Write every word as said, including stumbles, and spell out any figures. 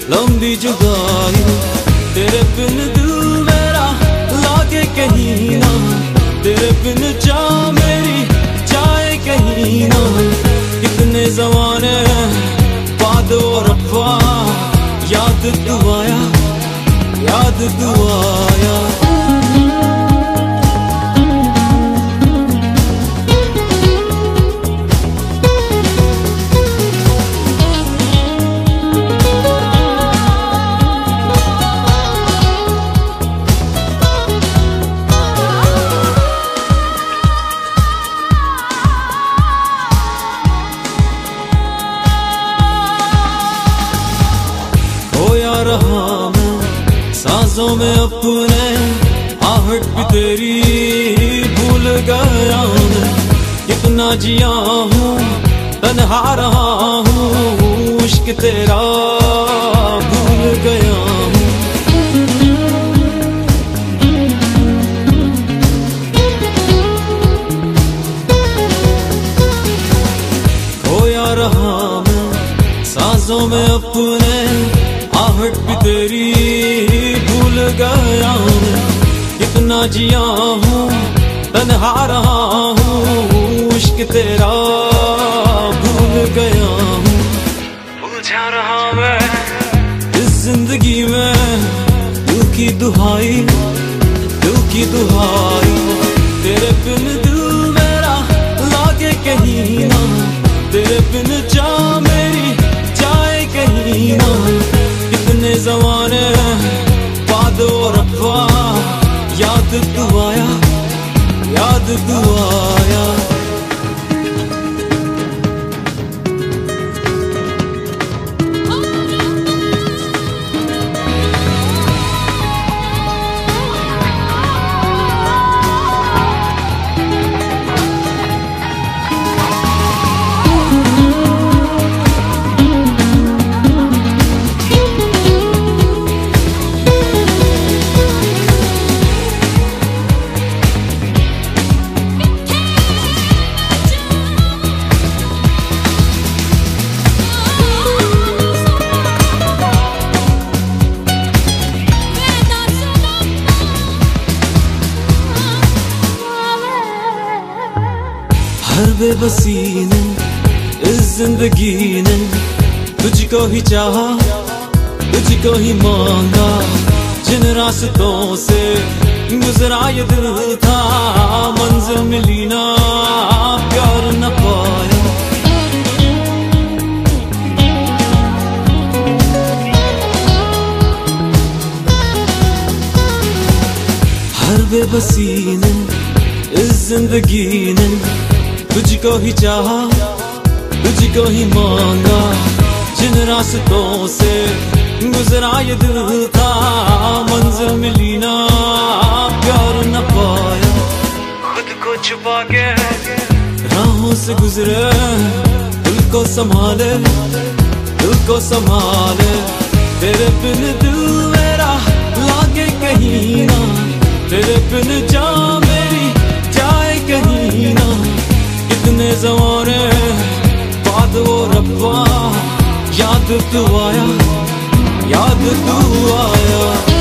लंबी जुदाई, तेरे बिन दिल मेरा लागे कहीं ना, तेरे बिन चाह मेरी जाए कहीं ना। कितने जमाने बाद ओ रब्बा याद तू आया, याद तू आया। रहा मैं सांसों में अपने, आहट भी तेरी भूल गया मैं। कितना जिया हूँ तन्हा रहा हूँ, इश्क तेरा भूल गया हूँ। खोया रहा मैं सांसों में अपने, आहट भी तेरी भूल गया मैं। कितना जिया हूँ तन्हा रहा हूँ, इश्क तेरा भूल गया हूँ। उलझा रहा मैं इस जिंदगी में, दिल की दुहाई, दिल की दुहाई। तेरे बिन दिल मेरा लागे कहीं ना, तेरे बिन चाह मेरी जाए कहीं ना। कितने जमाने बाद ओ रब्बा याद तू आया, याद तू आया। हर बेबसी ने इस जिंदगी ने तुझको ही चाहा, तुझको ही मांगा। जिन रास्तों से गुजरा ये दिल था, मंजिल मिली ना, प्यार न पाया। हर बेबसी ने इस जिंदगी ने तुझको ही चाहा, तुझको ही मांगा। जिन रास्तों से गुजरा ये दिल था, मंजिल मिली ना, प्यार न पाया। खुद को छुपा के राहों से गुजरे, दिल को संभाले, दिल को संभाले। तेरे बिन दिल मेरा लागे कहीं ना, तेरे बिन जान मेरी जाए कहीं ना। कितने ज़माने बाद वो रब्बा याद तू आया, याद तू आया।